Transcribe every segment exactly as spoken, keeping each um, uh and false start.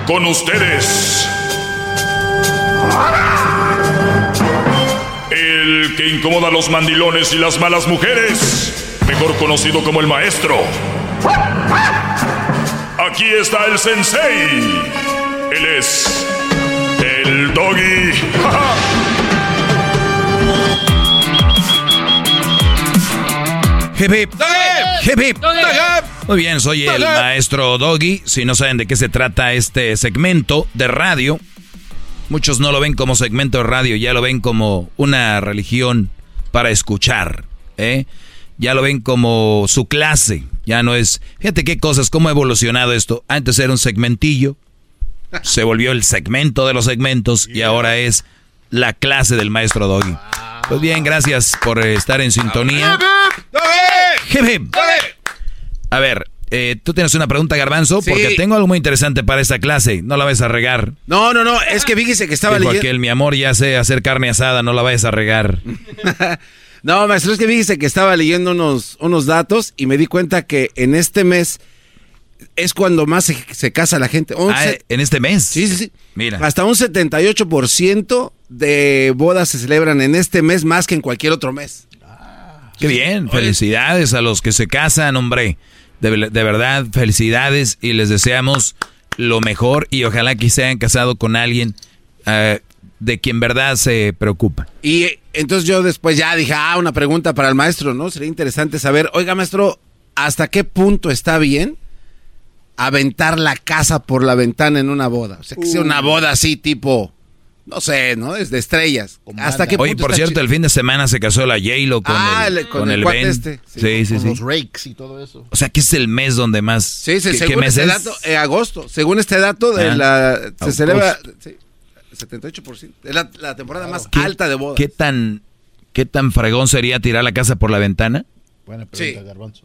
Con ustedes, el que incomoda a los mandilones y las malas mujeres, mejor conocido como el maestro. Aquí está el sensei. Él es el Doggy. Hip hip, hip hip. Muy bien, soy el maestro Doggy. Si no saben de qué se trata este segmento de radio, muchos no lo ven como segmento de radio, ya lo ven como una religión para escuchar, ¿eh? Ya lo ven como su clase, ya no es... Fíjate qué cosas, cómo ha evolucionado esto. Antes era un segmentillo, se volvió el segmento de los segmentos y ahora es la clase del maestro Doggy. Pues bien, gracias por estar en sintonía. A ver, eh, tú tienes una pregunta, Garbanzo, sí, porque tengo algo muy interesante para esta clase. No la vayas a regar. No, no, no, es que fíjese que estaba leyendo. Porque el mi amor ya sé hacer carne asada, no la vayas a regar. No, maestro, es que fíjese que estaba leyendo unos, unos datos y me di cuenta que en este mes es cuando más se, se casa la gente. once Ah, ¿en este mes? Sí, sí, sí. Mira. Hasta un setenta y ocho por ciento de bodas se celebran en este mes más que en cualquier otro mes. Qué bien, felicidades a los que se casan, hombre. De, de verdad, felicidades y les deseamos lo mejor y ojalá que se hayan casado con alguien uh, de quien verdad se preocupa. Y entonces yo después ya dije, ah, una pregunta para el maestro, ¿no? Sería interesante saber, oiga, maestro, ¿hasta qué punto está bien aventar la casa por la ventana en una boda? O sea, que sea una boda así tipo... No sé, ¿no? Desde estrellas. ¿Hasta qué punto? Oye, por cierto, el fin de semana se casó la J-Lo con ah, el, con con el, el Ben. Este. Sí, sí, sí. Con sí. los rakes y todo eso. O sea, que es el mes donde más... Sí, sí, ¿Qué, según ¿qué mes este es? dato, eh, agosto. Según este dato, de ah, la se agosto. celebra sí, setenta y ocho por ciento. Es la, la temporada más ¿Qué, alta de bodas. ¿Qué tan, ¿Qué tan fregón sería tirar la casa por la ventana? Buena pregunta, Sí. Garbanzo.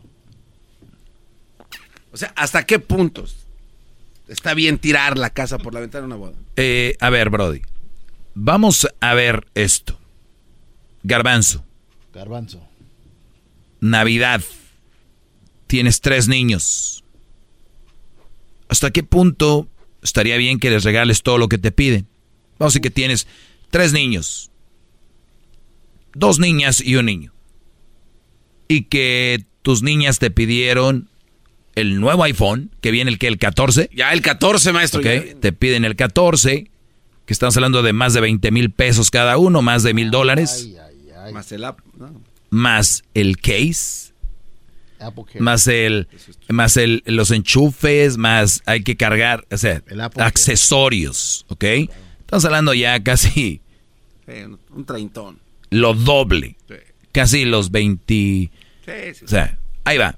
O sea, ¿hasta qué puntos está bien tirar la casa por la ventana en una boda? Eh, a ver, Brody. Vamos a ver esto. Garbanzo. Garbanzo. Navidad. Tienes tres niños. ¿Hasta qué punto estaría bien que les regales todo lo que te piden? Vamos a decir que tienes tres niños. Dos niñas y un niño. Y que tus niñas te pidieron el nuevo iPhone, que viene el que el catorce. Ya el catorce, maestro. Okay. Te piden el catorce, que estamos hablando de más de veinte mil pesos cada uno, más de mil dólares. Ay, ay, ay. Más el app, no. Más el case, Apple Care. más el, más el, los enchufes, más hay que cargar, o sea, El Apple accesorios, ¿ok? Estamos hablando ya casi Sí, un, un treintón. lo doble, Sí. casi los veinte, Sí, sí. o sea, ahí va,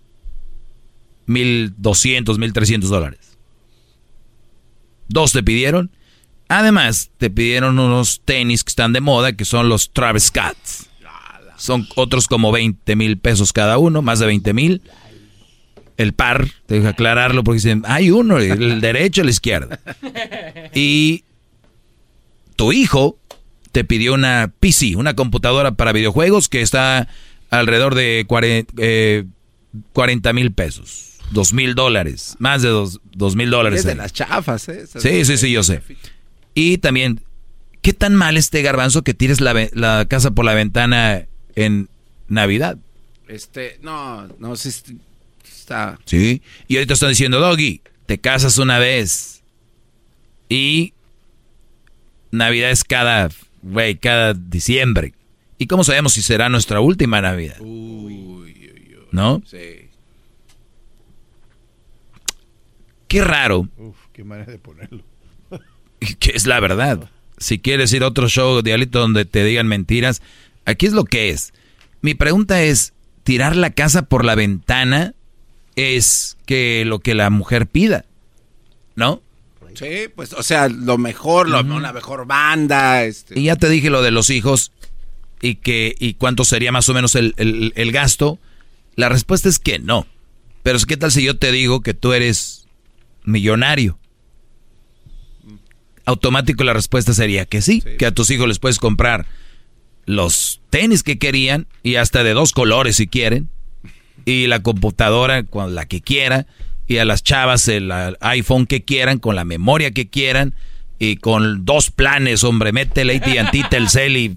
mil doscientos, mil trescientos dólares. Dos te pidieron. Además, te pidieron unos tenis que están de moda, que son los Travis Scott. Son otros como veinte mil pesos cada uno, más de veinte mil. El par, te dejo aclararlo porque dicen, hay uno, el derecho o el izquierdo. Y tu hijo te pidió una P C, una computadora para videojuegos que está alrededor de cuarenta mil pesos. Dos mil dólares, más de dos, dos mil dólares. Es de ahí. las chafas, ¿eh? Sí, sí, sí, yo sé. Y también, ¿qué tan mal este Garbanzo que tires la, la casa por la ventana en Navidad? Este, no, no, sí está... Sí. Y ahorita están diciendo, Doggy, te casas una vez. Y Navidad es cada, güey, cada diciembre. ¿Y cómo sabemos si será nuestra última Navidad? Uy, uy, uy. ¿No? Sí. Qué raro. Uf, qué manera de ponerlo. Que es la verdad. Si quieres ir a otro show, Diablito, donde te digan mentiras, aquí es lo que es. Mi pregunta es, ¿tirar la casa por la ventana es que lo que la mujer pida? ¿No? Sí, pues, o sea, lo mejor, lo, Uh-huh. una mejor banda, este... Y ya te dije lo de los hijos y que y cuánto sería más o menos el, el, el gasto. La respuesta es que no. Pero ¿qué tal si yo te digo que tú eres millonario? Automático la respuesta sería que sí, Sí. que a tus hijos les puedes comprar los tenis que querían y hasta de dos colores si quieren, y la computadora con la que quiera, y a las chavas el iPhone que quieran, con la memoria que quieran, y con dos planes, hombre, métele A T and T, Telcel y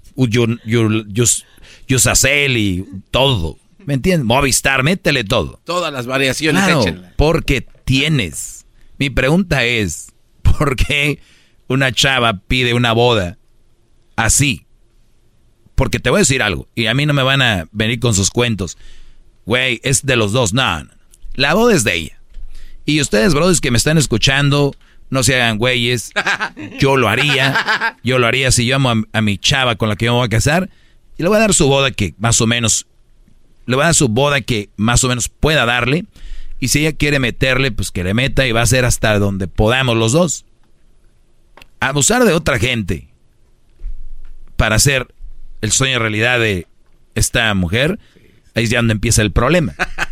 Usacell y todo. ¿Me entiendes? Movistar, métele todo. Todas las variaciones, claro, échenle. Porque tienes. Mi pregunta es, ¿por qué una chava pide una boda así? Porque te voy a decir algo, y a mí no me van a venir con sus cuentos. Güey, es de los dos. No, no. La boda es de ella. Y ustedes, brothers, que me están escuchando, no se hagan güeyes. Yo lo haría. Yo lo haría si yo amo a, a mi chava con la que yo me voy a casar. Y le voy a dar su boda que más o menos... Le voy a dar su boda que más o menos pueda darle. Y si ella quiere meterle, pues que le meta y va a ser hasta donde podamos los dos. Abusar de otra gente para hacer el sueño realidad de esta mujer, ahí es ya donde empieza el problema.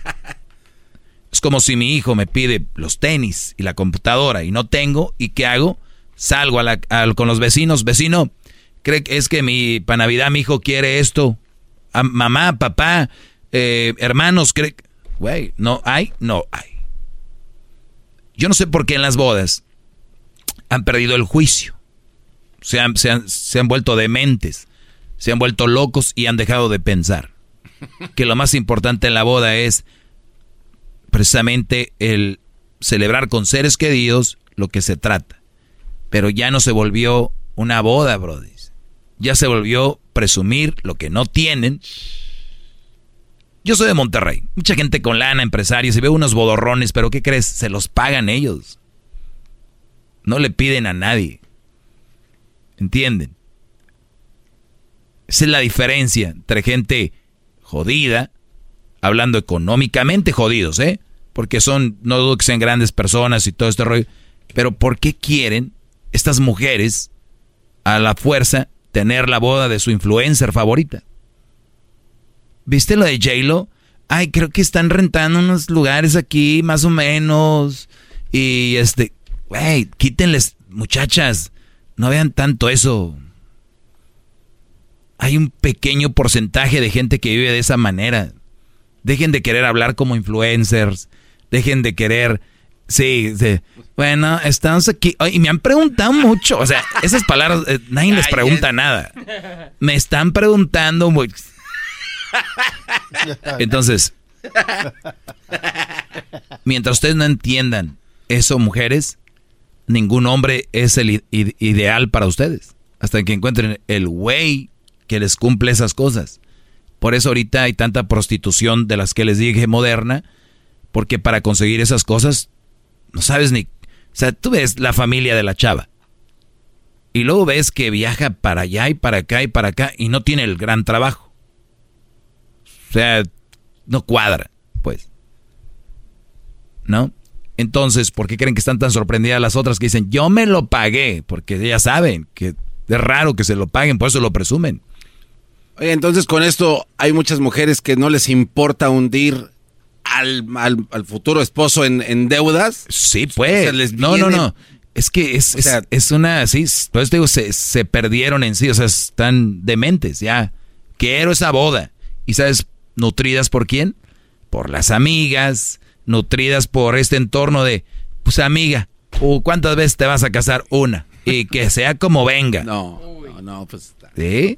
Es como si mi hijo me pide los tenis y la computadora y no tengo, ¿y qué hago? Salgo a la, a, con los vecinos, vecino, cree que es que mi, para Navidad mi hijo quiere esto. A, mamá, papá, eh, hermanos, cree que... Güey, no hay, no hay. Yo no sé por qué en las bodas han perdido el juicio. Se han, se han, se han vuelto dementes, se han vuelto locos y han dejado de pensar. Que lo más importante en la boda es precisamente el celebrar con seres queridos lo que se trata. Pero ya no se volvió una boda, brody. Ya se volvió presumir lo que no tienen. Yo soy de Monterrey. Mucha gente con lana, empresarios, y veo unos bodorrones, pero ¿qué crees? Se los pagan ellos. No le piden a nadie. ¿Entienden? Esa es la diferencia entre gente jodida, hablando económicamente jodidos, ¿eh? Porque son, no dudo que sean grandes personas y todo este rollo. Pero ¿por qué quieren estas mujeres a la fuerza tener la boda de su influencer favorita? ¿Viste lo de J-Lo? Ay, creo que están rentando unos lugares aquí, más o menos. Y este, güey, quítenles, muchachas, no vean tanto eso. Hay un pequeño porcentaje de gente que vive de esa manera. Dejen de querer hablar como influencers. Dejen de querer... Sí, sí. Bueno, estamos aquí. Y me han preguntado mucho. O sea, esas palabras, eh, nadie les pregunta nada. Me están preguntando mucho. Entonces, mientras ustedes no entiendan eso, mujeres, ningún hombre es el ideal para ustedes. Hasta que encuentren el güey que les cumple esas cosas. Por eso ahorita hay tanta prostitución de las que les dije moderna, porque para conseguir esas cosas no sabes ni... O sea, tú ves la familia de la chava y luego ves que viaja para allá y para acá y para acá y no tiene el gran trabajo. O sea, no cuadra, pues. ¿No? Entonces, ¿por qué creen que están tan sorprendidas las otras que dicen, yo me lo pagué? Porque ellas saben que es raro que se lo paguen, por eso lo presumen. Oye, entonces con esto hay muchas mujeres que no les importa hundir al, al, al futuro esposo en, en deudas. Sí, pues. O sea, les no, no, no. Es que es, o sea, es, es una, sí, pues digo, se, se perdieron en sí, o sea, están dementes, ya. Quiero esa boda. ¿Y sabes, nutridas por quién? Por las amigas, nutridas por este entorno de, pues amiga, ¿cuántas veces te vas a casar? Una. Y que sea como venga. No, no, no, pues. ¿Sí?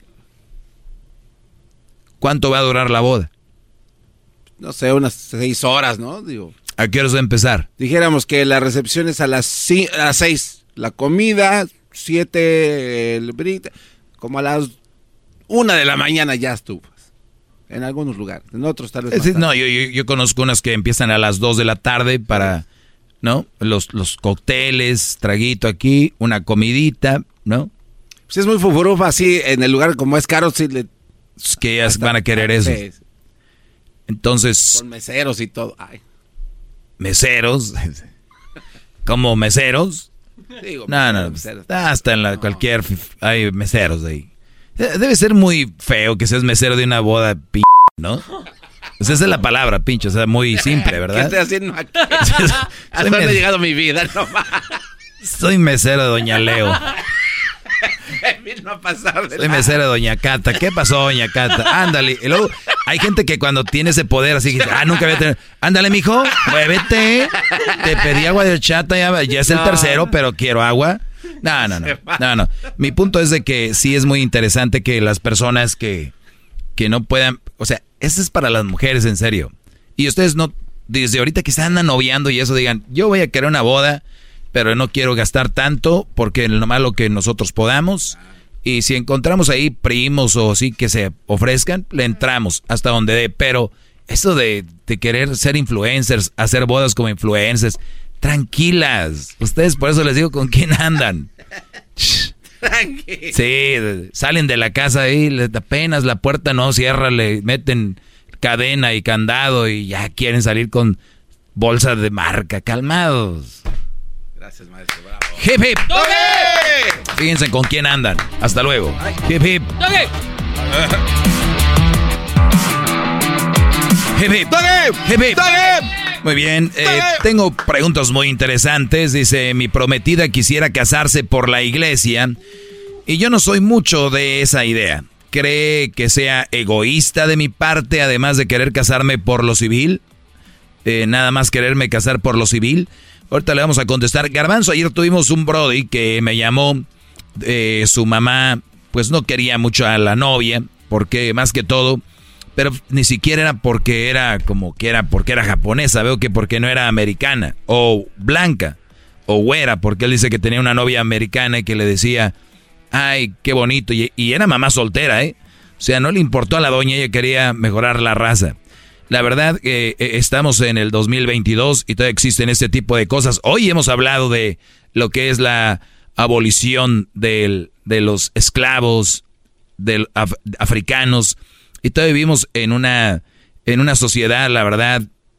¿Cuánto va a durar la boda? No sé, unas seis horas, ¿no? Digo. ¿A qué hora va a empezar? Dijéramos que la recepción es a las, ci- a las seis. La comida, siete, el brita, como a las una de la mañana ya estuvo. En algunos lugares, en otros tal vez. Sí, no, yo, yo, yo conozco unas que empiezan a las dos de la tarde para, ¿no? Los, los cócteles, traguito aquí, una comidita, ¿no? Si es muy fufurufa así, en el lugar como es caro, sí le... Es que ellas van a querer eso. Sí. Entonces... Con meseros y todo. Ay. ¿Meseros? ¿Como meseros? Digo, no, no, meseros. Hasta en la No. cualquier... Hay meseros ahí. Debe ser muy feo que seas mesero de una boda, p***, ¿no? O sea, esa es la palabra, pinche, o sea, muy simple, ¿verdad? ¿Qué estoy haciendo aquí? ¿A dónde ha llegado mi vida? No más. Soy mesero de Doña Leo. Vino a pasar de Soy mesero de Doña Cata. ¿Qué pasó, Doña Cata? Ándale. Y luego hay gente que cuando tiene ese poder así, ah, nunca había tenido. Ándale, mijo, muévete. Te pedí agua de horchata, ya, ya es el No. tercero, pero quiero agua. No, no, no. No, no. Mi punto es de que sí es muy interesante que las personas que, que no puedan. O sea, eso es para las mujeres, en serio. Y ustedes no, desde ahorita que se andan noviando y eso, digan, yo voy a querer una boda, pero no quiero gastar tanto porque nomás lo que nosotros podamos. Y si encontramos ahí primos o sí que se ofrezcan, le entramos hasta donde dé. Pero eso de, de querer ser influencers, hacer bodas como influencers, tranquilas. Ustedes por eso les digo con quién andan. Tranquilo. Sí, salen de la casa ahí, les- apenas la puerta no cierra, le meten cadena y candado y ya quieren salir con bolsas de marca. Calmados. Gracias, maestro. Bravo. Hip hip. Fíjense con quién andan. Hasta luego. Hip hip. Hip hip. Hip hip. Muy bien, eh, tengo preguntas muy interesantes. Dice, mi prometida quisiera casarse por la iglesia y yo no soy mucho de esa idea. ¿Cree que sea egoísta de mi parte, además de querer casarme por lo civil? Eh, nada más quererme casar por lo civil. Ahorita le vamos a contestar. Garbanzo, ayer tuvimos un brody que me llamó, eh, su mamá pues no quería mucho a la novia, porque más que todo, pero ni siquiera era porque era como que era porque era japonesa, veo que porque no era americana, o blanca, o güera, porque él dice que tenía una novia americana y que le decía, ay, qué bonito, y, y era mamá soltera, ¿eh? O sea, no le importó a la doña, ella quería mejorar la raza. La verdad que eh, estamos en el dos mil veintidós y todavía existen este tipo de cosas. Hoy hemos hablado de lo que es la abolición del, de los esclavos del, af, africanos y todavía vivimos en una, en una sociedad, la verdad,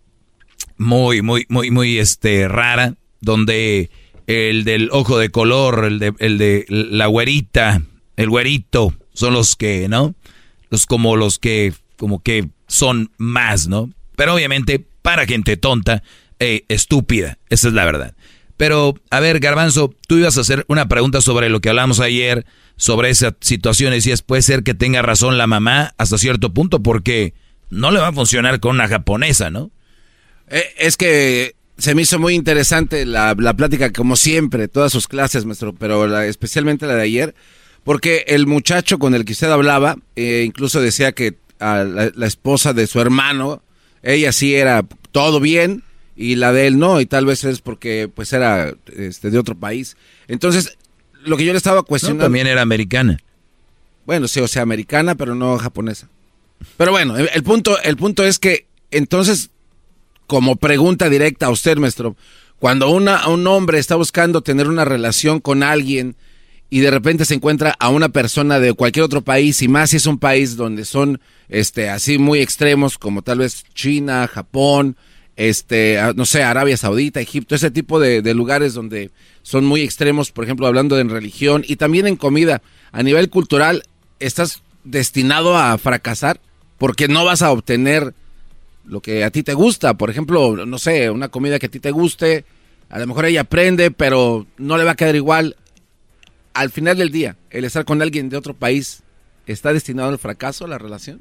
muy, muy, muy, muy este, rara, donde el del ojo de color, el de, el de la güerita, el güerito, son los que, ¿no? Los como los que, como que son más, ¿no? Pero obviamente para gente tonta, eh, estúpida, esa es la verdad. Pero, a ver, Garbanzo, tú ibas a hacer una pregunta sobre lo que hablamos ayer, sobre esa situación, y decías, puede ser que tenga razón la mamá hasta cierto punto, porque no le va a funcionar con una japonesa, ¿no? Eh, es que se me hizo muy interesante la, la plática, como siempre, todas sus clases, maestro, pero la, especialmente la de ayer, porque el muchacho con el que usted hablaba, eh, incluso decía que a la, la esposa de su hermano, ella sí era todo bien, y la de él no, y tal vez es porque pues era este, de otro país. Entonces, lo que yo le estaba cuestionando... No, también era americana. Bueno, sí, o sea, americana, pero no japonesa. Pero bueno, el, el punto, el punto es que, entonces, como pregunta directa a usted, maestro, cuando una, un hombre está buscando tener una relación con alguien y de repente se encuentra a una persona de cualquier otro país, y más si es un país donde son este, así muy extremos, como tal vez China, Japón, este, no sé, Arabia Saudita, Egipto, ese tipo de, de lugares donde son muy extremos, por ejemplo, hablando en religión y también en comida, a nivel cultural, estás destinado a fracasar porque no vas a obtener lo que a ti te gusta. Por ejemplo, no sé, una comida que a ti te guste, a lo mejor ella aprende, pero no le va a quedar igual. Al final del día, el estar con alguien de otro país, ¿está destinado al fracaso la relación?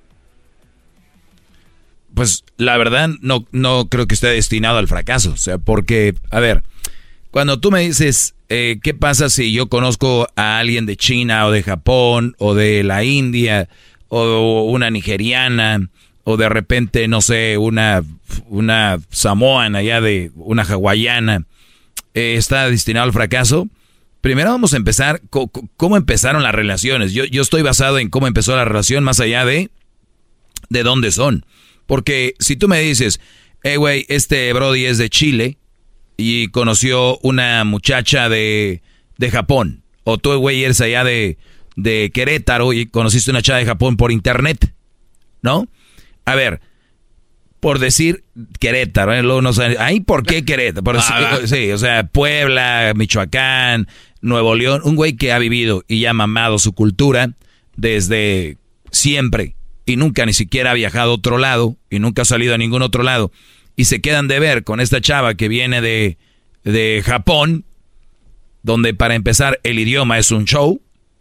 Pues la verdad no, no creo que esté destinado al fracaso. O sea, porque, a ver, cuando tú me dices, eh, ¿qué pasa si yo conozco a alguien de China o de Japón o de la India o una nigeriana o de repente, no sé, una, una samoana ya de una hawaiana, eh, está destinado al fracaso? Primero vamos a empezar, ¿cómo empezaron las relaciones? Yo, yo estoy basado en cómo empezó la relación más allá de, de dónde son. Porque si tú me dices, hey, güey, este brody es de Chile y conoció una muchacha de, de Japón. O tú, güey, eres allá de, de Querétaro y conociste una chava de Japón por internet, ¿no? A ver, por decir Querétaro, ¿eh? Luego no saben, ay, ¿por qué Querétaro? Por decir, ah, sí, o sea, Puebla, Michoacán, Nuevo León, un güey que ha vivido y ha mamado su cultura desde siempre. Y nunca ni siquiera ha viajado a otro lado, y nunca ha salido a ningún otro lado, y se quedan de ver con esta chava que viene de, de Japón, donde para empezar el idioma es un show,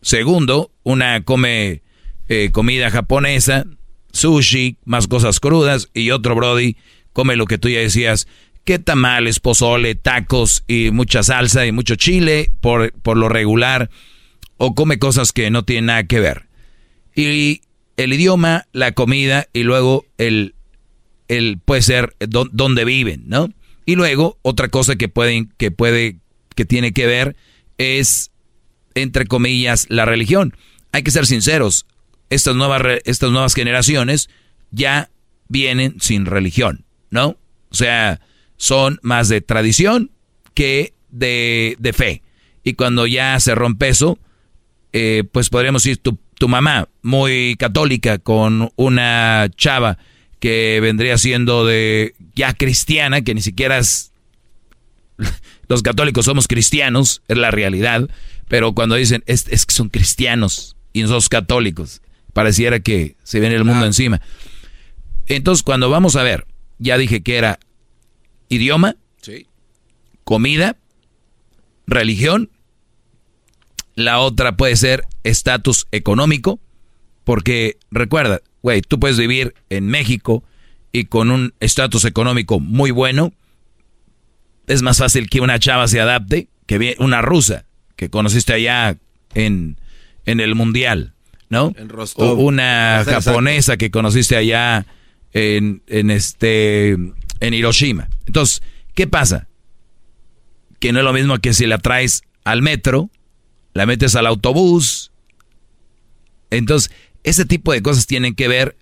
Segundo, una come eh, comida japonesa, sushi, más cosas crudas, y otro brody come lo que tú ya decías, que tamales, pozole, tacos y mucha salsa y mucho chile por, por lo regular, o come cosas que no tienen nada que ver. Y el idioma, la comida y luego el, el puede ser do, donde viven, ¿no? Y luego otra cosa que pueden, que puede, que tiene que ver es, entre comillas, la religión. Hay que ser sinceros, estas nuevas, estas nuevas generaciones ya vienen sin religión, ¿no? O sea, son más de tradición que de, de fe. Y cuando ya se rompe eso, eh, pues podríamos decir, tu, tu mamá, muy católica, con una chava que vendría siendo de ya cristiana, que ni siquiera es... Los católicos somos cristianos, es la realidad, pero cuando dicen, es, es que son cristianos y no somos católicos, pareciera que se viene el mundo ah. encima. Entonces, cuando vamos a ver, ya dije que era idioma, sí. comida, religión. La otra puede ser estatus económico, porque recuerda, güey, tú puedes vivir en México y con un estatus económico muy bueno. Es más fácil que una chava se adapte que una rusa que conociste allá en, en el mundial, ¿no? En Rostov. O una japonesa exacto. que conociste allá en, en este en Hiroshima. Entonces, ¿qué pasa? Que no es lo mismo que si la traes al metro, la metes al autobús. Entonces, ese tipo de cosas tienen que ver.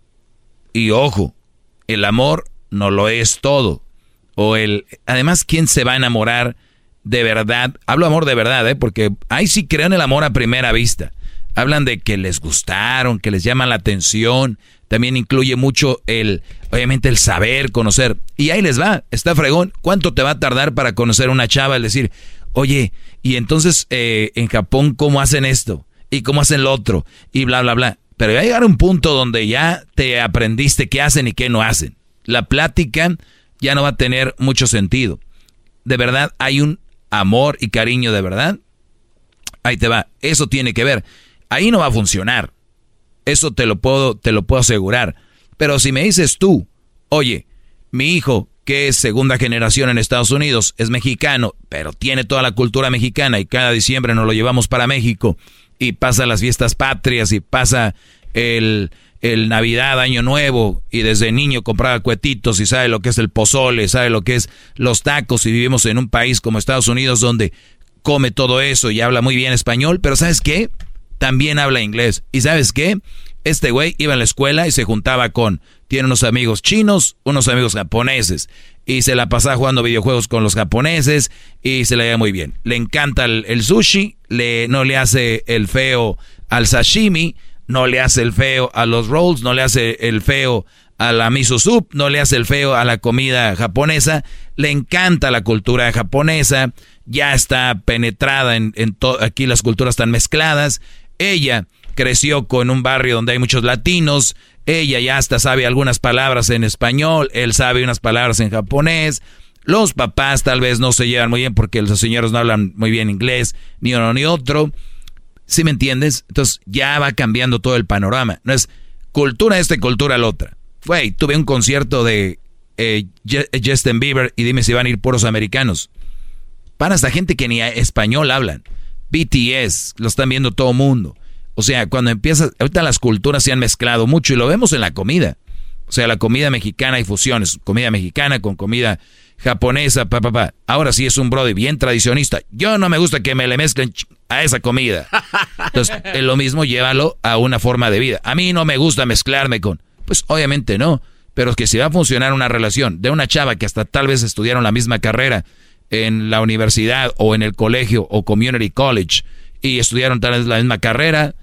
Y ojo, el amor no lo es todo. O el, además, ¿quién se va a enamorar de verdad? Hablo amor de verdad, ¿eh? Porque ahí sí crean el amor a primera vista. Hablan de que les gustaron, que les llaman la atención. También incluye mucho el, obviamente, el saber, conocer. Y ahí les va, está fregón. ¿Cuánto te va a tardar para conocer una chava? Es decir, oye, y entonces eh, en Japón, ¿cómo hacen esto? ¿Y cómo hacen lo otro? Y bla, bla, bla. Pero va a llegar un punto donde ya te aprendiste qué hacen y qué no hacen. La plática ya no va a tener mucho sentido. De verdad, hay un amor y cariño de verdad. Ahí te va. Eso tiene que ver. Ahí no va a funcionar. Eso te lo puedo, te lo puedo asegurar. Pero si me dices tú, oye, mi hijo, que es segunda generación en Estados Unidos, es mexicano, pero tiene toda la cultura mexicana y cada diciembre nos lo llevamos para México y pasa las fiestas patrias y pasa el, el Navidad, Año Nuevo, y desde niño compraba cuetitos y sabe lo que es el pozole, sabe lo que es los tacos, y vivimos en un país como Estados Unidos donde come todo eso y habla muy bien español, pero ¿sabes qué? También habla inglés. ¿Y sabes qué? Este güey iba a la escuela y se juntaba con... Tiene unos amigos chinos, unos amigos japoneses. Y se la pasaba jugando videojuegos con los japoneses y se le da muy bien. Le encanta el, el sushi, le, no le hace el feo al sashimi, no le hace el feo a los rolls, no le hace el feo a la miso soup, no le hace el feo a la comida japonesa. Le encanta la cultura japonesa, ya está penetrada en, en todo. Aquí las culturas están mezcladas. Ella creció con un barrio donde hay muchos latinos. Ella ya hasta sabe algunas palabras en español. Él sabe unas palabras en japonés. Los papás tal vez no se llevan muy bien porque los señores no hablan muy bien inglés, ni uno ni otro. ¿Sí me entiendes? Entonces ya va cambiando todo el panorama. No es cultura esta y cultura la otra. Güey, tuve un concierto de eh, Justin Bieber y dime si van a ir puros americanos. Para esta gente que ni español hablan. B T S, lo están viendo todo mundo. O sea, cuando empiezas, ahorita las culturas se han mezclado mucho y lo vemos en la comida. O sea, la comida mexicana hay fusiones, comida mexicana con comida japonesa, pa, pa, pa. Ahora sí es un brody bien tradicionista. Yo no me gusta que me le mezclen a esa comida. Entonces, es lo mismo, llévalo a una forma de vida. A mí no me gusta mezclarme con... Pues obviamente no, pero es que si va a funcionar una relación de una chava que hasta tal vez estudiaron la misma carrera en la universidad o en el colegio o community college y estudiaron tal vez la misma carrera,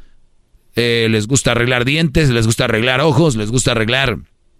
eh, les gusta arreglar dientes, les gusta arreglar ojos, les gusta arreglar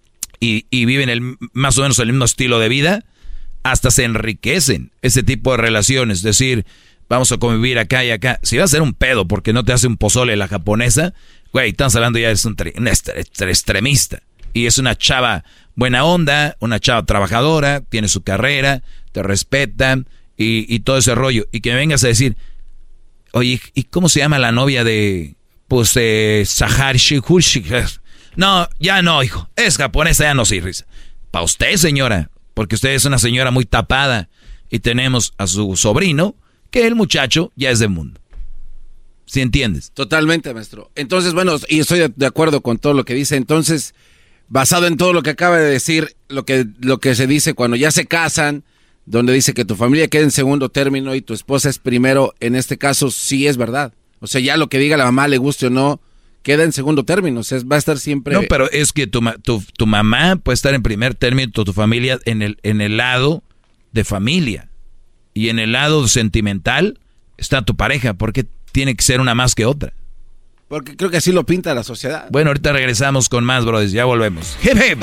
y, y viven el, más o menos el mismo estilo de vida, hasta se enriquecen ese tipo de relaciones. Es decir, vamos a convivir acá y acá. Si va a ser un pedo porque no te hace un pozole la japonesa, güey, estamos hablando ya de un, un extremista. Y es una chava buena onda, una chava trabajadora, tiene su carrera, te respeta y, y todo ese rollo. Y que me vengas a decir, Oye, ¿y cómo se llama la novia de, pues, eh, Saharshi Hushi? No, ya no, hijo. Es japonesa, ya no sirve. Para usted, señora, porque usted es una señora muy tapada. Y tenemos a su sobrino, que el muchacho ya es del mundo. ¿Sí entiendes? Totalmente, maestro. Entonces, bueno, y estoy de acuerdo con todo lo que dice. Entonces, basado en todo lo que acaba de decir, lo que, lo que se dice cuando ya se casan, donde dice que tu familia queda en segundo término y tu esposa es primero, en este caso sí es verdad. O sea, ya lo que diga la mamá, le guste o no, queda en segundo término. O sea, va a estar siempre... No, pero es que tu, tu, tu mamá puede estar en primer término, tu, tu familia en el, en el lado de familia. Y en el lado sentimental está tu pareja. ¿Por qué tiene que ser una más que otra? Porque creo que así lo pinta la sociedad. Bueno, ahorita regresamos con más, brothers. Ya volvemos. ¡Hip, hip!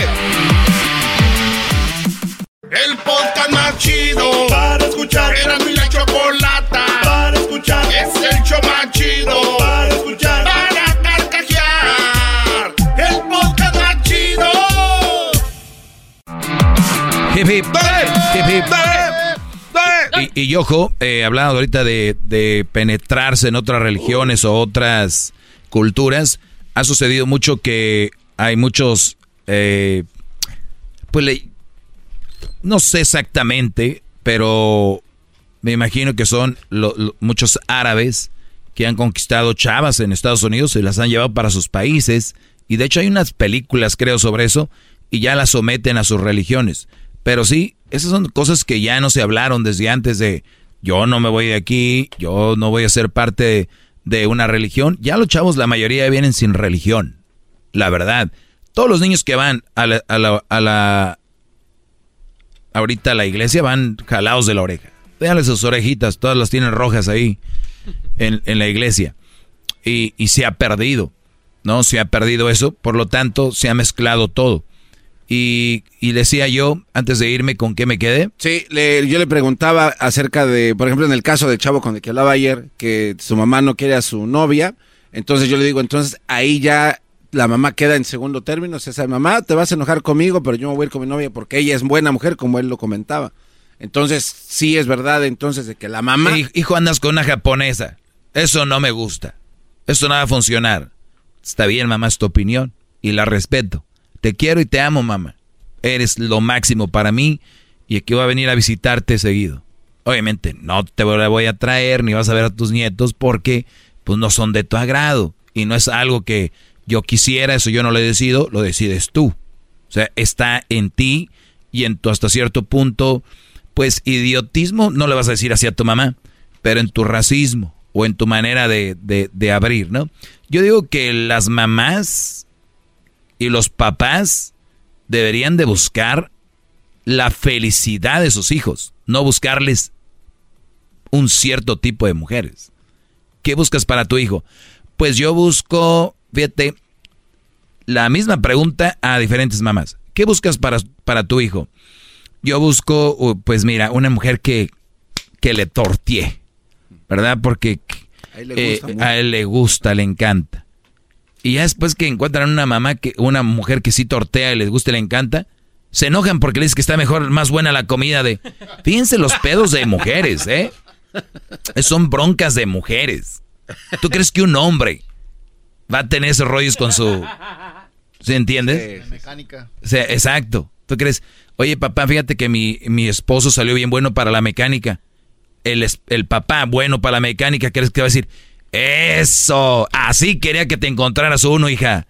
El podcast más chido para escuchar. Era mi la chocolata para escuchar. Es el show más chido para escuchar. Para carcajear. El podcast más chido. Hip, hip. Hip, hip. Y, y ojo, eh, hablando ahorita de, de penetrarse en otras religiones o otras culturas, ha sucedido mucho que hay muchos, eh, pues le, no sé exactamente, pero me imagino que son lo, lo, muchos árabes que han conquistado chavas en Estados Unidos y las han llevado para sus países. Y de hecho hay unas películas, creo, sobre eso, y ya las someten a sus religiones. Pero sí, esas son cosas que ya no se hablaron desde antes de yo no me voy de aquí, yo no voy a ser parte de, de una religión. Ya los chavos, la mayoría vienen sin religión, la verdad. Todos los niños que van a la, a la, a la ahorita a la iglesia van jalados de la oreja. Véanle sus orejitas, todas las tienen rojas ahí en, en la iglesia. Y, y se ha perdido, ¿no? Se ha perdido eso, por lo tanto se ha mezclado todo. Y, y decía yo, antes de irme, ¿con qué me quedé? Sí, le, yo le preguntaba acerca de, por ejemplo, en el caso del chavo con el que hablaba ayer, que su mamá no quiere a su novia, entonces yo le digo, entonces ahí ya la mamá queda en segundo término, o sea, esa mamá, te vas a enojar conmigo, pero yo me voy a ir con mi novia porque ella es buena mujer, como él lo comentaba. Entonces, sí es verdad, entonces, de que la mamá... Hijo, andas con una japonesa, eso no me gusta, eso no va a funcionar. Está bien, mamá, es tu opinión, y la respeto. Te quiero y te amo, mamá. Eres lo máximo para mí y aquí voy a venir a visitarte seguido. Obviamente no te voy a traer ni vas a ver a tus nietos porque pues no son de tu agrado. Y no es algo que yo quisiera, eso yo no lo decido, lo decides tú. O sea, está en ti y en tu hasta cierto punto, pues idiotismo, no le vas a decir así a tu mamá, pero en tu racismo o en tu manera de, de, de abrir, ¿no? Yo digo que las mamás... y los papás deberían de buscar la felicidad de sus hijos, no buscarles un cierto tipo de mujeres. ¿Qué buscas para tu hijo? Pues yo busco, fíjate, la misma pregunta a diferentes mamás. ¿Qué buscas para, para tu hijo? Yo busco, pues mira, una mujer que, que le tortee, ¿verdad? Porque a él, le gusta eh, a él le gusta, le encanta. Y ya después que encuentran una mamá, que una mujer que sí tortea y les gusta y le encanta, se enojan porque les dice que está mejor, más buena la comida de... Fíjense los pedos de mujeres, ¿eh? Son broncas de mujeres. ¿Tú crees que un hombre va a tener esos rollos con su... ¿Sí entiendes? Sí, mecánica. O sea, exacto. ¿Tú crees? Oye, papá, fíjate que mi, mi esposo salió bien bueno para la mecánica. El, el papá bueno para la mecánica, ¿crees que va a decir... Eso, así quería que te encontraras uno, hija.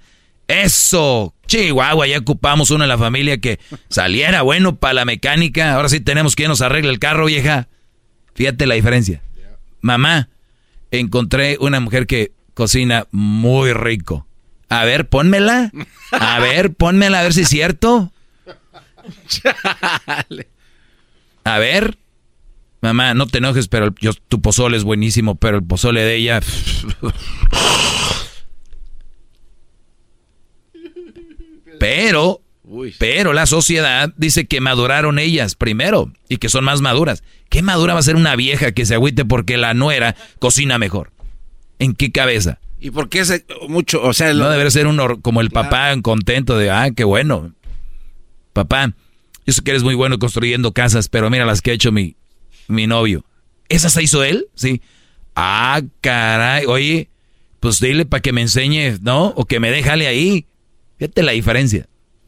Eso, Chihuahua, ya ocupamos uno en la familia que saliera bueno para la mecánica. Ahora sí tenemos quien nos arregle el carro, vieja. Fíjate la diferencia. Mamá, encontré una mujer que cocina muy rico. A ver, pónmela. A ver, pónmela a ver si es cierto. A ver. Mamá, no te enojes, pero el, yo, tu pozole es buenísimo, pero el pozole de ella... Pero, pero la sociedad dice que maduraron ellas primero y que son más maduras. ¿Qué madura va a ser una vieja que se agüite porque la nuera cocina mejor? ¿En qué cabeza? ¿Y por qué es mucho? O sea, lo... no debería ser uno como el papá contento de, ah, qué bueno. Papá, yo sé que eres muy bueno construyendo casas, pero mira las que ha hecho mi... mi novio. ¿Esa se hizo él? Sí. Ah, caray, oye, pues dile para que me enseñe, ¿no? O que me déjale ahí. Fíjate la diferencia.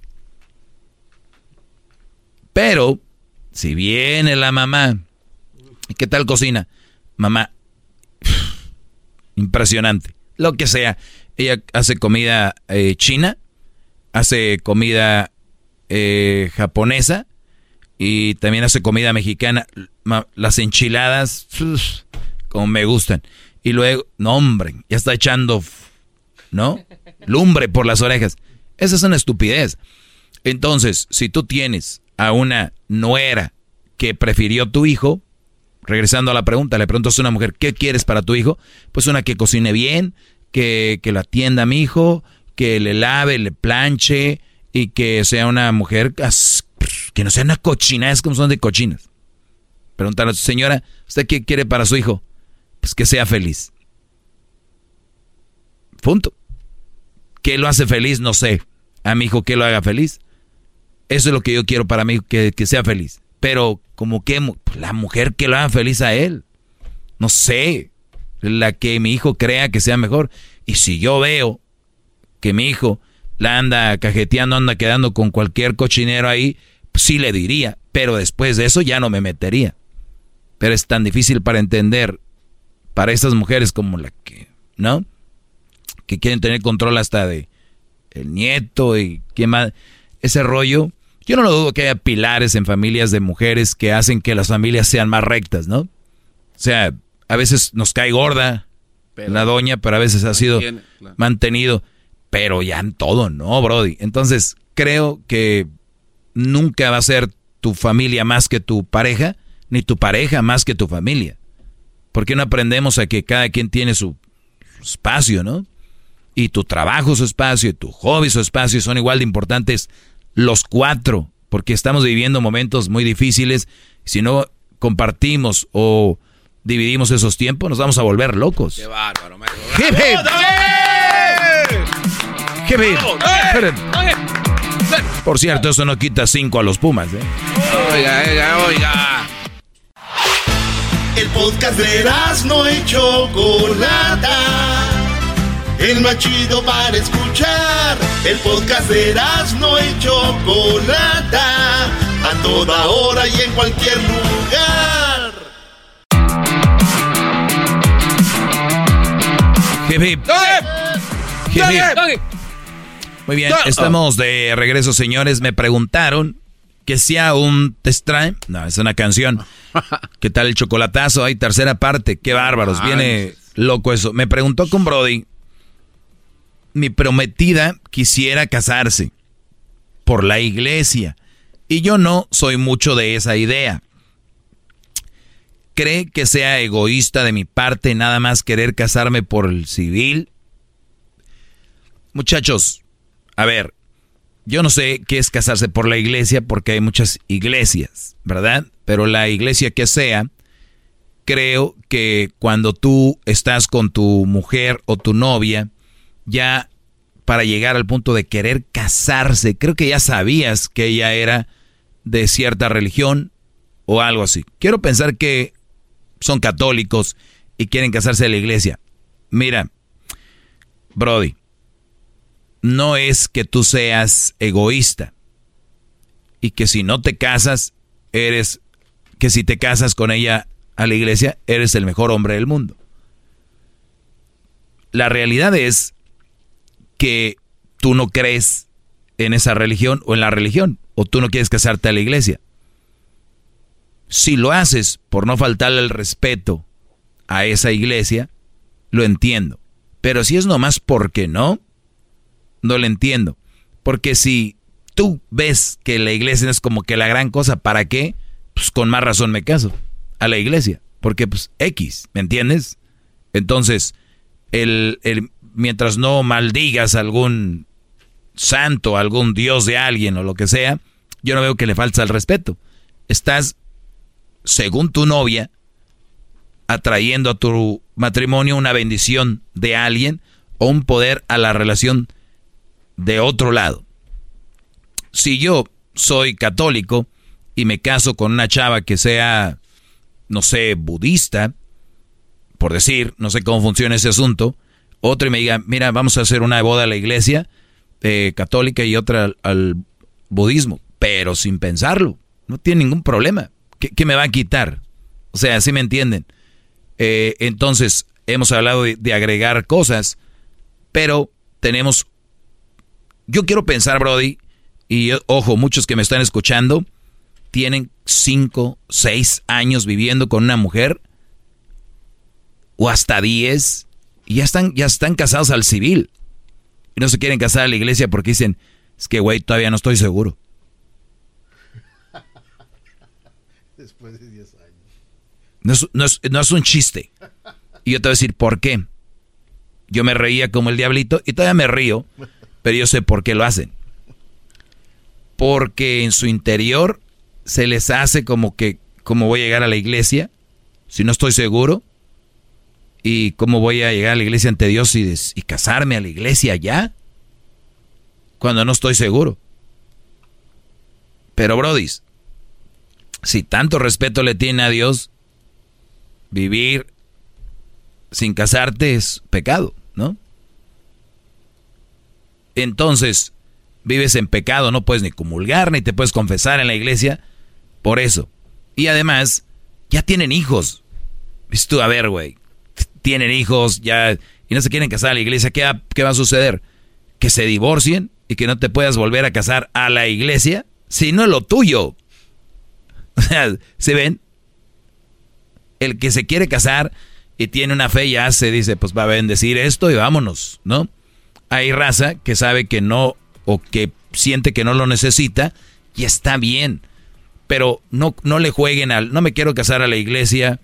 Pero, si viene la mamá, ¿qué tal cocina? Mamá, impresionante. Lo que sea. Ella hace comida eh, china, hace comida eh, japonesa y también hace comida mexicana. Ma, las enchiladas, uf, como me gustan. Y luego, no hombre, ya está echando, ¿no? Lumbre por las orejas. Esa es una estupidez. Entonces, si tú tienes a una nuera que prefirió tu hijo, regresando a la pregunta, le preguntas a una mujer, ¿qué quieres para tu hijo? Pues una que cocine bien, que, que lo atienda a mi hijo, que le lave, le planche y que sea una mujer que no sea una cochina, es como son de cochinas. Pregúntale, señora, ¿usted qué quiere para su hijo? Pues que sea feliz. Punto. ¿Qué lo hace feliz? No sé. A mi hijo, ¿qué lo haga feliz? Eso es lo que yo quiero para mí, que, que sea feliz. Pero, como que pues, la mujer que lo haga feliz a él. No sé. La que mi hijo crea que sea mejor. Y si yo veo que mi hijo la anda cajeteando, anda quedando con cualquier cochinero ahí, pues sí le diría. Pero después de eso ya no me metería. Pero es tan difícil para entender para estas mujeres como la que, ¿no? Que quieren tener control hasta de el nieto y quién más. Ese rollo, yo no lo dudo que haya pilares en familias de mujeres que hacen que las familias sean más rectas, ¿no? O sea, a veces nos cae gorda pero, la doña, pero a veces ha sido tiene, claro. mantenido. Pero ya en todo, ¿no, Brody? Entonces, creo que nunca va a ser tu familia más que tu pareja, ni tu pareja más que tu familia. ¿Por qué no aprendemos a que cada quien tiene su, su espacio, ¿no? Y tu trabajo, su espacio, y tu hobby, su espacio, son igual de importantes los cuatro, porque estamos viviendo momentos muy difíciles. Si no compartimos o dividimos esos tiempos, nos vamos a volver locos. ¡Qué bárbaro, maestro! ¡Hip, hip! ¡Hip, hip! Por cierto, eso no quita cinco a los Pumas, ¿eh? Oiga, oiga, oiga. El podcast de Erazno y Chocolata, el más chido para escuchar. El podcast de Erazno y Chocolata, a toda hora y en cualquier lugar. Hip, hip. Hip, hip. Muy bien, estamos de regreso, señores. Me preguntaron que sea un test drive. No, es una canción. ¿Qué tal el chocolatazo? Hay tercera parte. Qué bárbaros. Viene loco eso. Me preguntó con Brody. Mi prometida quisiera casarse por la iglesia. Y yo no soy mucho de esa idea. ¿Cree que sea egoísta de mi parte nada más querer casarme por el civil? Muchachos, a ver, yo no sé qué es casarse por la iglesia porque hay muchas iglesias, ¿verdad? Pero la iglesia que sea, creo que cuando tú estás con tu mujer o tu novia, ya para llegar al punto de querer casarse, creo que ya sabías que ella era de cierta religión o algo así. Quiero pensar que son católicos y quieren casarse a la iglesia. Mira, Brody, no es que tú seas egoísta y que si no te casas, eres, que si te casas con ella a la iglesia, eres el mejor hombre del mundo. La realidad es que tú no crees en esa religión o en la religión, o tú no quieres casarte a la iglesia. Si lo haces por no faltarle el respeto a esa iglesia, lo entiendo. Pero si es nomás porque no, no lo entiendo. Porque si tú ves que la iglesia es como que la gran cosa, ¿para qué? Pues con más razón me caso a la iglesia. Porque pues X, ¿me entiendes? Entonces, el, el, mientras no maldigas a algún santo, algún dios de alguien o lo que sea, yo no veo que le falta el respeto. Estás, según tu novia, atrayendo a tu matrimonio una bendición de alguien o un poder a la relación de otro lado. Si yo soy católico y me caso con una chava que sea, no sé, budista, por decir, no sé cómo funciona ese asunto, otro y me diga, mira, vamos a hacer una boda a la iglesia eh, católica y otra al, al budismo, pero sin pensarlo, no tiene ningún problema. ¿Qué, qué me va a quitar? O sea, ¿sí me entienden? Eh, entonces, hemos hablado de, de agregar cosas, pero tenemos... Yo quiero pensar, Brody, y ojo, muchos que me están escuchando, tienen cinco, seis años viviendo con una mujer, o hasta diez, y ya están, ya están casados al civil. Y no se quieren casar a la iglesia porque dicen, es que güey, todavía no estoy seguro. Después de diez años. No es, no, es, no es un chiste. Y yo te voy a decir, ¿por qué? Yo me reía como el diablito, y todavía me río, pero yo sé por qué lo hacen. Porque en su interior se les hace como que, ¿cómo voy a llegar a la iglesia si no estoy seguro? ¿Y cómo voy a llegar a la iglesia ante Dios y, y casarme a la iglesia ya? Cuando no estoy seguro. Pero brodis, si tanto respeto le tiene a Dios, vivir sin casarte es pecado, ¿no? Entonces, vives en pecado, no puedes ni comulgar, ni te puedes confesar en la iglesia, por eso. Y además, ya tienen hijos. Dices tú, a ver, güey, tienen hijos, ya, y no se quieren casar a la iglesia, ¿qué va, qué va a suceder? ¿Que se divorcien y que no te puedas volver a casar a la iglesia? Si no es lo tuyo. O sea, ¿se ven? El que se quiere casar y tiene una fe ya se dice, pues va a bendecir esto y vámonos, ¿no? Hay raza que sabe que no, o que siente que no lo necesita, y está bien. Pero no, no le jueguen al, no me quiero casar a la iglesia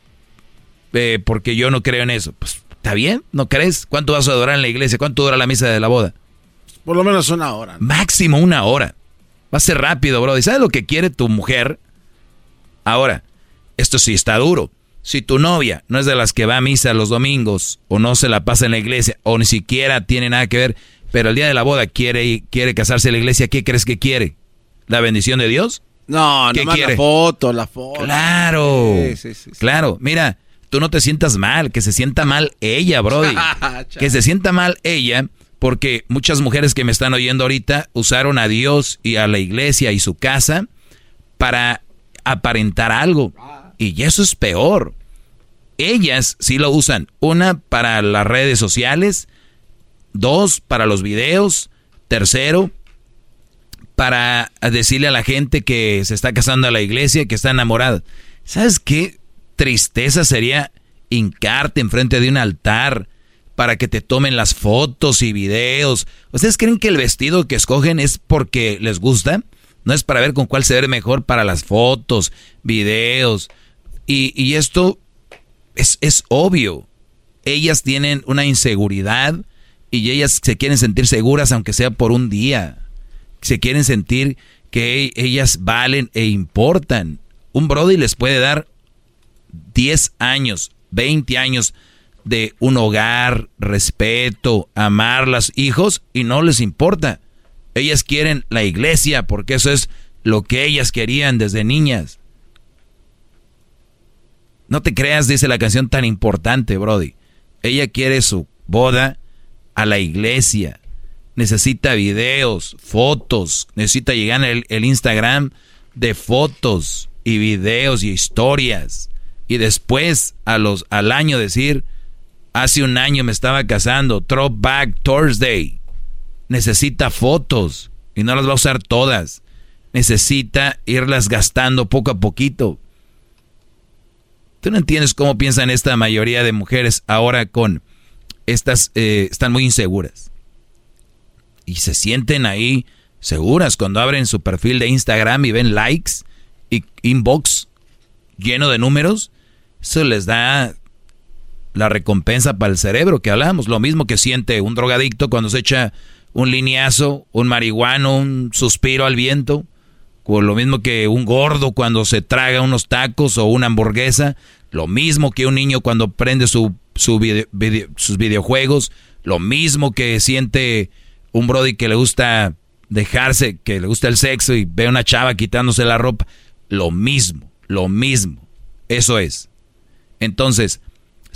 eh, porque yo no creo en eso. Pues está bien, ¿no crees? ¿Cuánto vas a adorar en la iglesia? ¿Cuánto dura la misa de la boda? Por lo menos una hora, ¿no? Máximo una hora. Va a ser rápido, bro. ¿Y sabes lo que quiere tu mujer? Ahora, esto sí está duro. Si tu novia no es de las que va a misa los domingos, o no se la pasa en la iglesia, o ni siquiera tiene nada que ver, pero el día de la boda quiere, quiere casarse en la iglesia, ¿qué crees que quiere? ¿La bendición de Dios? No, ¿Qué nomás quiere? la foto, la foto. Claro, Sí, sí, sí, sí. claro. Mira, tú no te sientas mal, que se sienta mal ella, brody. Que se sienta mal ella, porque muchas mujeres que me están oyendo ahorita usaron a Dios y a la iglesia y su casa para aparentar algo. Y eso es peor. Ellas sí lo usan. Una, para las redes sociales. Dos, para los videos. Tercero, para decirle a la gente que se está casando a la iglesia, que está enamorada. ¿Sabes qué tristeza sería hincarte enfrente de un altar para que te tomen las fotos y videos? ¿Ustedes creen que el vestido que escogen es porque les gusta? No es para ver con cuál se ve mejor para las fotos, videos. Y, y esto es, es obvio. Ellas tienen una inseguridad y ellas se quieren sentir seguras aunque sea por un día. Se quieren sentir que ellas valen e importan. Un brody les puede dar diez años, veinte años de un hogar, respeto, amar a los hijos y no les importa. Ellas quieren la iglesia porque eso es lo que ellas querían desde niñas. No te creas, dice la canción, tan importante, brody. Ella quiere su boda a la iglesia. Necesita videos, fotos. Necesita llegar el, el Instagram de fotos y videos y historias. Y después, a los, al año decir, hace un año me estaba casando, Throwback Thursday. Necesita fotos y no las va a usar todas. Necesita irlas gastando poco a poquito. Tú no entiendes cómo piensan esta mayoría de mujeres ahora con estas, eh, están muy inseguras. Y se sienten ahí seguras cuando abren su perfil de Instagram y ven likes y inbox lleno de números. Eso les da la recompensa para el cerebro que hablamos. Lo mismo que siente un drogadicto cuando se echa un lineazo, un marihuano, un suspiro al viento. O lo mismo que un gordo cuando se traga unos tacos o una hamburguesa. Lo mismo que un niño cuando prende su, su video, video, sus videojuegos. Lo mismo que siente un brody que le gusta dejarse, que le gusta el sexo y ve a una chava quitándose la ropa. Lo mismo, lo mismo. Eso es. Entonces,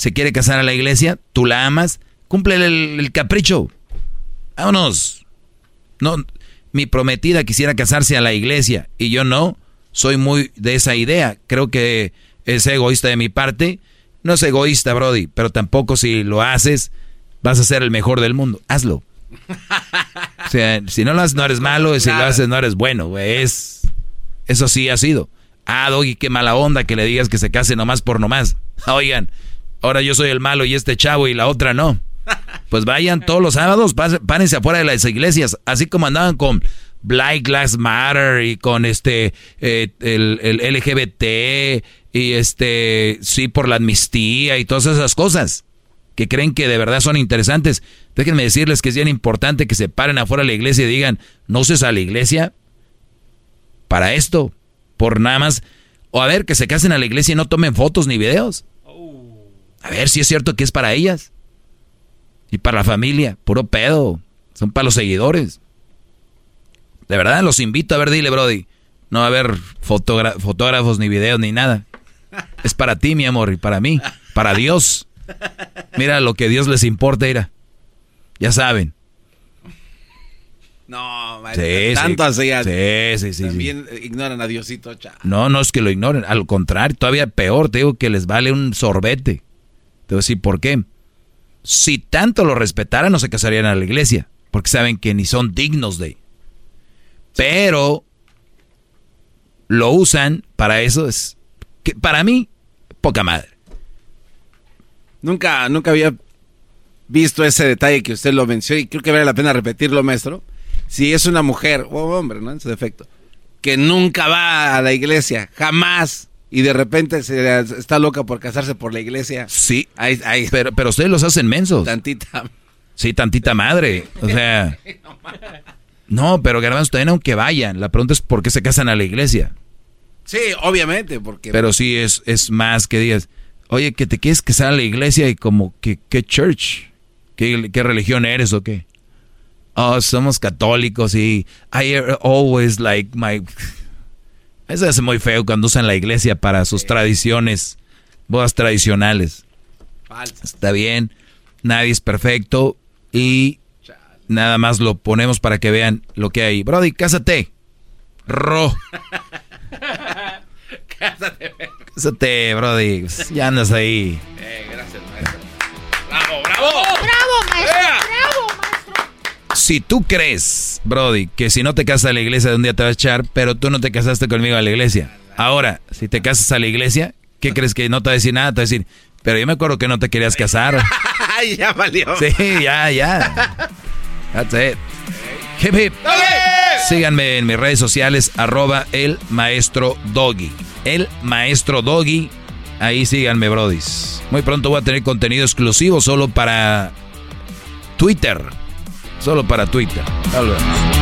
se quiere casar a la iglesia, tú la amas, cumple el, el capricho. Vámonos. No, mi prometida quisiera casarse a la iglesia y yo no, soy muy de esa idea. Creo que es egoísta de mi parte. No es egoísta, Brody, pero tampoco si lo haces vas a ser el mejor del mundo. Hazlo. O sea, si no lo haces no eres malo, y si lo haces no eres bueno, güey. Es, eso sí ha sido. Ah, Doggy, qué mala onda que le digas que se case nomás por nomás. Oigan, ahora yo soy el malo y este chavo y la otra no. Pues vayan todos los sábados, párense afuera de las iglesias, así como andaban con Black Lives Matter y con este eh, el, el L G B T y este sí por la amnistía y todas esas cosas que creen que de verdad son interesantes. Déjenme decirles que es bien importante que se paren afuera de la iglesia y digan, no uses a la iglesia para esto, por nada más, o a ver, que se casen a la iglesia y no tomen fotos ni videos. A ver si es cierto que es para ellas. Y para la familia, puro pedo. Son para los seguidores. De verdad, los invito a ver, dile, Brody. No va a haber fotogra- fotógrafos, ni videos, ni nada. Es para ti, mi amor, y para mí. Para Dios. Mira lo que Dios les importa, mira. Ya saben. No, man, sí, tanto sí, así. Sí, sí, sí. También sí. ignoran a Diosito, chao. No, no es que lo ignoren. Al contrario, todavía peor. Te digo que les vale un sorbete. Te voy a decir por qué. Si tanto lo respetaran, no se casarían a la iglesia, porque saben que ni son dignos de. Pero lo usan para eso, es que para mí, poca madre. Nunca, nunca había visto ese detalle que usted lo mencionó y creo que vale la pena repetirlo, maestro. Si es una mujer, o oh, hombre, ¿no? En su defecto, que nunca va a la iglesia, jamás. Y de repente se, está loca por casarse por la iglesia. Sí, ahí, ahí. Pero, pero ustedes los hacen mensos. Tantita. Sí, tantita madre. O sea. No, pero Garbanzo, también aunque vayan. La pregunta es por qué se casan a la iglesia. Sí, obviamente, porque... Pero sí es, es más que digas, oye, que te quieres casar a la iglesia y como, que, ¿qué church? ¿Qué, ¿Qué religión eres o qué? Oh, somos católicos y I always like my... Eso es muy feo cuando usan la iglesia para sus sí. tradiciones, bodas tradicionales. Falso. Está bien, nadie es perfecto y Chale. Nada más lo ponemos para que vean lo que hay. Brody, cásate. Ro. Cásate. Cásate, Brody. Ya andas ahí. Eh, gracias, maestro. Bravo, bravo. Bravo, maestro. Yeah. Bravo, maestro. Si tú crees, Brody, que si no te casas a la iglesia de un día te vas a echar, pero tú no te casaste conmigo a la iglesia. Ahora, si te casas a la iglesia, ¿qué crees que no te va a decir nada? Te va a decir, pero yo me acuerdo que no te querías casar. Ya valió. Sí, ya, ya. That's it. Hip, hip. Síganme en mis redes sociales, arroba el maestro Doggy. El maestro Doggy. Ahí síganme, brodis. Muy pronto voy a tener contenido exclusivo solo para Twitter. Solo para Twitter. Tal vez.